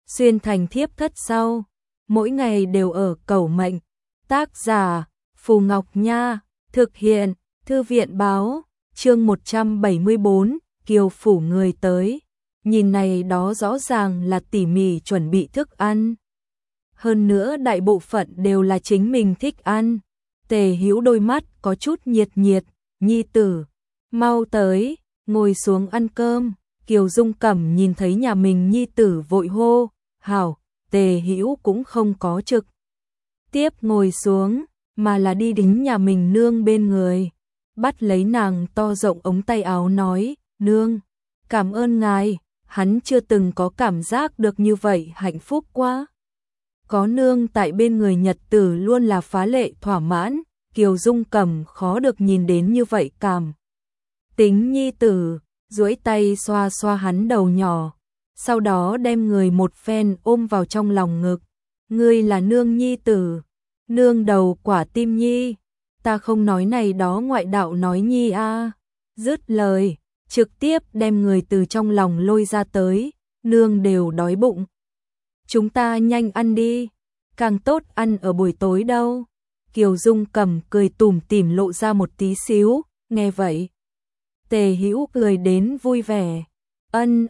xuyên thành thiếp thất sau, mỗi ngày đều ở cầu mệnh. Tác giả Phù Ngọc Nha, thực hiện Thư viện báo, chương 174, Kiều phủ người tới. Nhìn này đó rõ ràng là tỉ mỉ chuẩn bị thức ăn. Hơn nữa đại bộ phận đều là chính mình thích ăn. Tề Hữu đôi mắt có chút nhiệt nhiệt, nhi tử, mau tới, ngồi xuống ăn cơm. Kiều Dung Cẩm nhìn thấy nhà mình nhi tử vội hô, hảo, Tề Hữu cũng không có trực tiếp ngồi xuống, mà là đi đến nhà mình nương bên người, bắt lấy nàng to rộng ống tay áo nói, nương, cảm ơn ngài, hắn chưa từng có cảm giác được như vậy hạnh phúc quá. Có nương tại bên người nhật tử luôn là phá lệ thỏa mãn, Kiều Dung Cẩm khó được nhìn đến như vậy cảm. Tính nhi tử, duỗi tay xoa xoa hắn đầu nhỏ, sau đó đem người một phen ôm vào trong lòng ngực. Ngươi là nương nhi tử, nương đầu quả tim nhi, ta không nói này đó ngoại đạo nói nhi a. Dứt lời, trực tiếp đem người từ trong lòng lôi ra tới, nương đều đói bụng. Chúng ta nhanh ăn đi, càng tốt ăn ở buổi tối đâu. Kiều Dung Cẩm cười tủm tỉm lộ ra một tí xíu, nghe vậy. Tề Hữu cười đến vui vẻ, ân,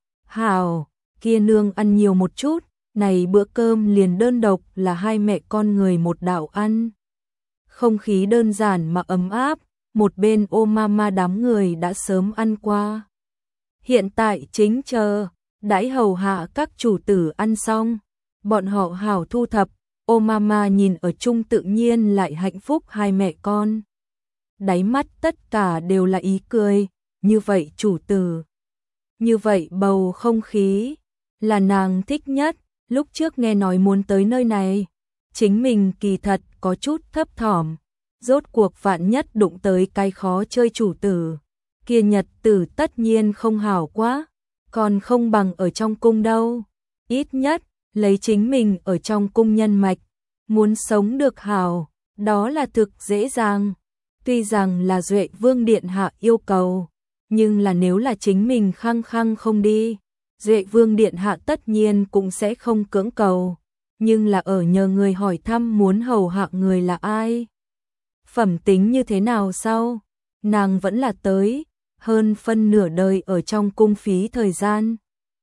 hảo, kia nương ăn nhiều một chút, này bữa cơm liền đơn độc là hai mẹ con người một đạo ăn. Không khí đơn giản mà ấm áp, một bên ô mama đám người đã sớm ăn qua. Hiện tại chính chờ, đãi hầu hạ các chủ tử ăn xong, bọn họ hảo thu thập, ô mama nhìn ở chung tự nhiên lại hạnh phúc hai mẹ con. Đáy mắt tất cả đều là ý cười, như vậy chủ tử. Như vậy bầu không khí, là nàng thích nhất, lúc trước nghe nói muốn tới nơi này. Chính mình kỳ thật có chút thấp thỏm, rốt cuộc vạn nhất đụng tới cái khó chơi chủ tử. Kia nhật tử tất nhiên không hảo quá, còn không bằng ở trong cung đâu. Ít nhất, lấy chính mình ở trong cung nhân mạch, muốn sống được hảo, đó là thực dễ dàng. Tuy rằng là Duệ Vương Điện Hạ yêu cầu, nhưng là nếu là chính mình khăng khăng không đi, Duệ Vương Điện Hạ tất nhiên cũng sẽ không cưỡng cầu, nhưng là ở nhờ người hỏi thăm muốn hầu hạ người là ai. Phẩm tính như thế nào sao? Nàng vẫn là tới, hơn phân nửa đời ở trong cung phí thời gian.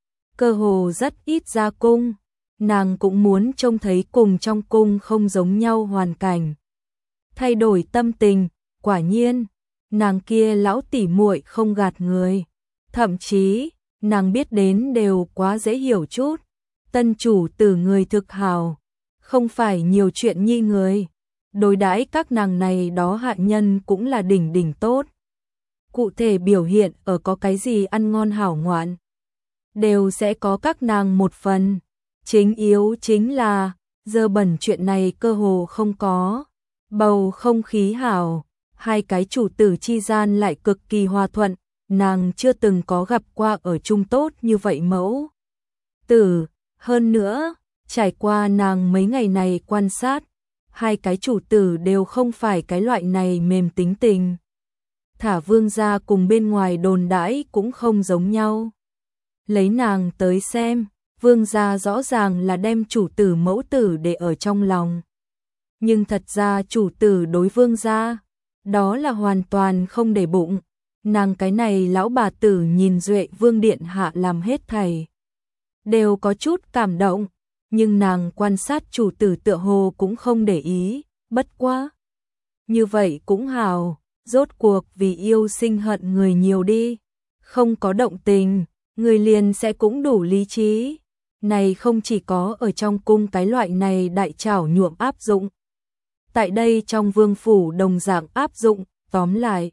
Cơ hồ rất ít ra cung, nàng cũng muốn trông thấy cùng trong cung không giống nhau hoàn cảnh. Thay đổi tâm tình, quả nhiên, nàng kia lão tỉ muội không gạt người. Thậm chí, nàng biết đến đều quá dễ hiểu chút. Tân chủ tử người thực hào, không phải nhiều chuyện nhi người. Đối đãi các nàng này đó hạ nhân cũng là đỉnh đỉnh tốt. Cụ thể biểu hiện ở có cái gì ăn ngon hảo ngoạn, đều sẽ có các nàng một phần. Chính yếu chính là, dơ bẩn chuyện này cơ hồ không có. Bầu không khí hảo, hai cái chủ tử chi gian lại cực kỳ hòa thuận, nàng chưa từng có gặp qua ở chung tốt như vậy mẫu tử. Hơn nữa, trải qua nàng mấy ngày này quan sát, hai cái chủ tử đều không phải cái loại này mềm tính tình. Thả vương gia cùng bên ngoài đồn đãi cũng không giống nhau. Lấy nàng tới xem, vương gia rõ ràng là đem chủ tử mẫu tử để ở trong lòng. Nhưng thật ra chủ tử đối vương gia, đó là hoàn toàn không để bụng. Nàng cái này lão bà tử nhìn Duệ Vương Điện Hạ làm hết thảy, đều có chút cảm động, nhưng nàng quan sát chủ tử tựa hồ cũng không để ý, bất quá. Như vậy cũng hào, rốt cuộc vì yêu sinh hận người nhiều đi, không có động tình, người liền sẽ cũng đủ lý trí. Này không chỉ có ở trong cung cái loại này đại trảo nhuộm áp dụng. Tại đây trong vương phủ đồng dạng áp dụng, tóm lại.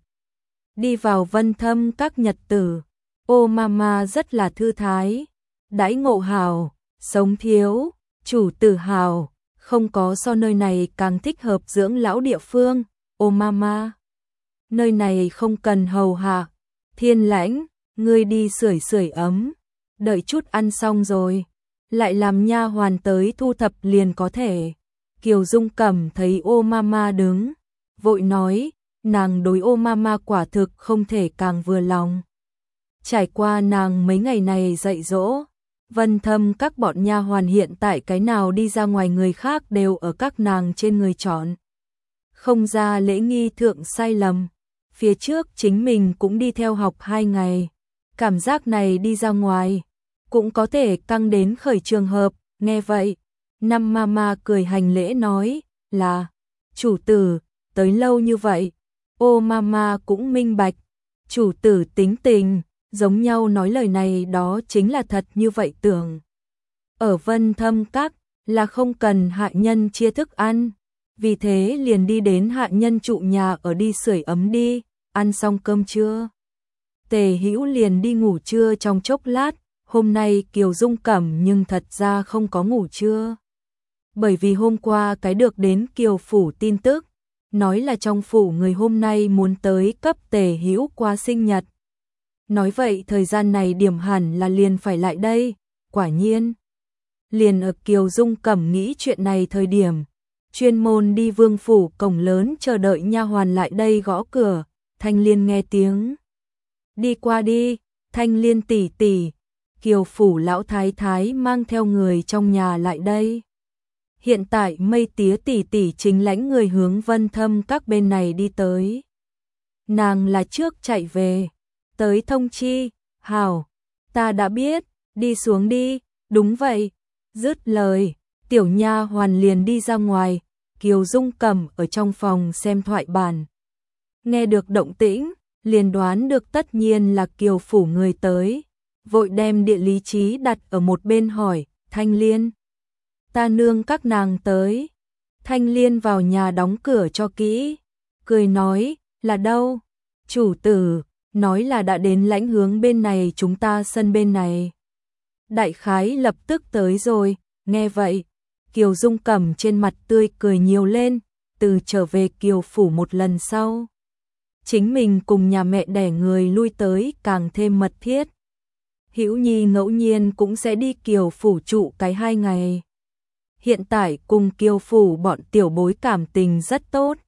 Đi vào Vân Thâm các nhật tử, ô mama rất là thư thái, đãi ngộ hào, sống thiếu, chủ tử hào, không có so nơi này càng thích hợp dưỡng lão địa phương. Ô mama, nơi này không cần hầu hạ, Thiên Lãnh, ngươi đi sưởi sưởi ấm, đợi chút ăn xong rồi, lại làm nha hoàn tới thu thập liền có thể. Kiều Dung Cẩm thấy ô mama đứng, vội nói, nàng đối ô mama quả thực không thể càng vừa lòng. Trải qua nàng mấy ngày này dạy dỗ, Vân Thâm các bọn nha hoàn hiện tại cái nào đi ra ngoài người khác đều ở các nàng trên người chọn. Không ra lễ nghi thượng sai lầm. Phía trước chính mình cũng đi theo học 2 ngày. Cảm giác này đi ra ngoài cũng có thể căng đến khởi trường hợp. Nghe vậy, Năm Mama cười hành lễ nói là chủ tử, tới lâu như vậy. Ô Mama cũng minh bạch, chủ tử tính tình, giống nhau nói lời này đó chính là thật như vậy tưởng. Ở Vân Thâm Các là không cần hạ nhân chia thức ăn, vì thế liền đi đến hạ nhân trụ nhà ở đi sưởi ấm đi, ăn xong cơm trưa. Tề Hữu liền đi ngủ trưa trong chốc lát, hôm nay Kiều Dung Cẩm nhưng thật ra không có ngủ trưa. Bởi vì hôm qua cái được đến Kiều Phủ tin tức, nói là trong phủ người hôm nay muốn tới cấp Tề Hữu qua sinh nhật. Nói vậy thời gian này điểm hẳn là liền phải lại đây, quả nhiên. Liền ở Kiều Dung Cẩm nghĩ chuyện này thời điểm, chuyên môn đi Vương phủ cổng lớn chờ đợi nha hoàn lại đây gõ cửa, Thanh Liên nghe tiếng. Đi qua đi, Thanh Liên tỷ tỷ. Kiều Phủ lão thái thái mang theo người trong nhà lại đây. Hiện tại Mây Tía tỷ tỷ chính lãnh người hướng Vân Thâm các bên này đi tới. Nàng là trước chạy về, tới thông chi, hảo, ta đã biết, đi xuống đi, đúng vậy. Dứt lời, tiểu nha hoàn liền đi ra ngoài, Kiều Dung Cẩm ở trong phòng xem thoại bản. Nghe được động tĩnh, liền đoán được tất nhiên là Kiều Phủ người tới, vội đem địa lý trí đặt ở một bên hỏi, Thanh Liên. Ta nương các nàng tới. Thanh Liên vào nhà đóng cửa cho kỹ, cười nói, là đâu? Chủ tử, nói là đã đến lãnh hướng bên này chúng ta sân bên này. Đại khái lập tức tới rồi, nghe vậy, Kiều Dung Cẩm trên mặt tươi cười nhiều lên, từ trở về Kiều Phủ một lần sau. Chính mình cùng nhà mẹ đẻ người lui tới càng thêm mật thiết. Hữu Nhi ngẫu nhiên cũng sẽ đi Kiều Phủ trụ cái 2 ngày. Hiện tại cùng Kiều Phủ bọn tiểu bối cảm tình rất tốt.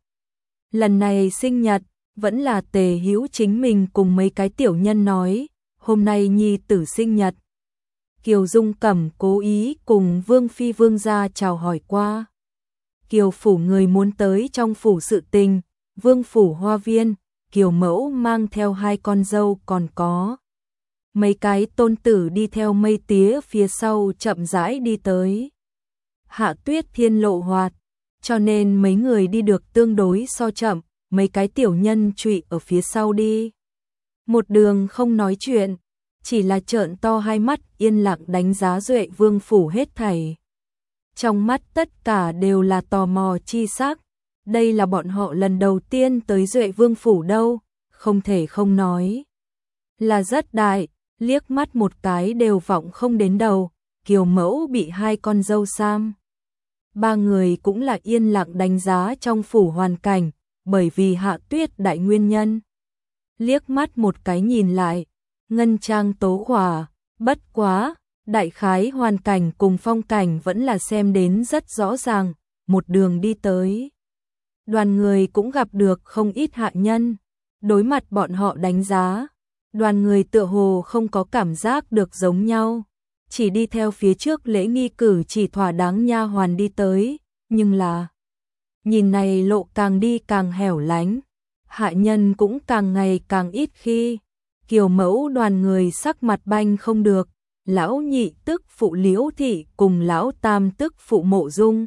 Lần này sinh nhật, vẫn là Tề Hữu chính mình cùng mấy cái tiểu nhân nói, hôm nay Nhi tử sinh nhật. Kiều Dung Cẩm cố ý cùng Vương Phi Vương gia chào hỏi qua. Kiều Phủ người muốn tới trong phủ sự tình, Vương Phủ Hoa Viên, Kiều Mẫu mang theo 2 con dâu còn có. Mấy cái tôn tử đi theo Mây Tía phía sau chậm rãi đi tới. Hạ Tuyết thiên lộ hoạt, cho nên mấy người đi được tương đối so chậm, mấy cái tiểu nhân trụy ở phía sau đi. Một đường không nói chuyện, chỉ là trợn to hai mắt yên lặng đánh giá Duệ Vương phủ hết thảy. Trong mắt tất cả đều là tò mò chi sắc, đây là bọn họ lần đầu tiên tới Duệ Vương phủ đâu, không thể không nói. Là rất đại, liếc mắt một cái đều vọng không đến đầu, Kiều Mẫu bị 2 con dâu Sam. 3 người cũng là yên lặng đánh giá trong phủ hoàn cảnh, bởi vì Hạ Tuyết đại nguyên nhân. Liếc mắt một cái nhìn lại, ngân trang tố khỏa, bất quá, đại khái hoàn cảnh cùng phong cảnh vẫn là xem đến rất rõ ràng, một đường đi tới. Đoàn người cũng gặp được không ít hạ nhân, đối mặt bọn họ đánh giá, đoàn người tựa hồ không có cảm giác được giống nhau, chỉ đi theo phía trước lễ nghi cử chỉ thỏa đáng nha hoàn đi tới, nhưng là nhìn này lộ càng đi càng hẻo lánh, hạ nhân cũng càng ngày càng ít khi. Kiều Mẫu đoàn người sắc mặt banh không được, lão nhị tức phụ Liễu thị cùng lão tam tức phụ Mộ Dung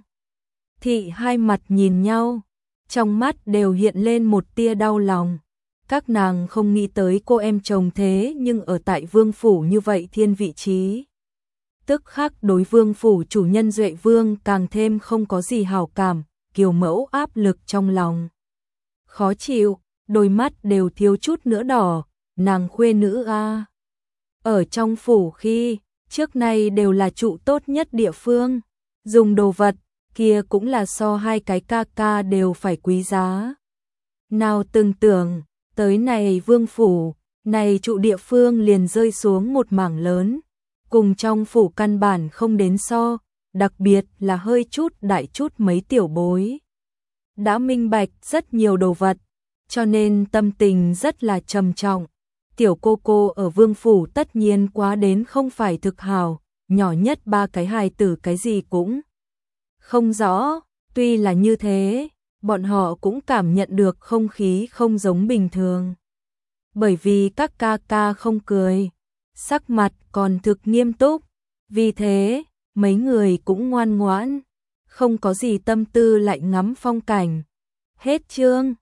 thị hai mặt nhìn nhau, trong mắt đều hiện lên một tia đau lòng. Các nàng không nghĩ tới cô em chồng thế nhưng ở tại vương phủ như vậy thiên vị trí. Tức khắc đối vương phủ chủ nhân Duệ Vương càng thêm không có gì hảo cảm, Kiều Mẫu áp lực trong lòng. Khó chịu, đôi mắt đều thiếu chút nữa đỏ, nàng khuê nữ a. Ở trong phủ khi, trước nay đều là trụ tốt nhất địa phương, dùng đồ vật, kia cũng là so 2 cái ca ca đều phải quý giá. Nào từng tưởng, tới này vương phủ, này trụ địa phương liền rơi xuống một mảng lớn, cùng trong phủ căn bản không đến so, đặc biệt là hơi chút đại chút mấy tiểu bối. Đã minh bạch rất nhiều đồ vật, cho nên tâm tình rất là trầm trọng. Tiểu cô cô ở vương phủ tất nhiên quá đến không phải thực hào, nhỏ nhất ba cái hài tử cái gì cũng không rõ. Tuy là như thế, bọn họ cũng cảm nhận được không khí không giống bình thường. Bởi vì các ca ca không cười, sắc mặt còn thực nghiêm túc, vì thế, mấy người cũng ngoan ngoãn, không có gì tâm tư lại ngắm phong cảnh. Hết chương.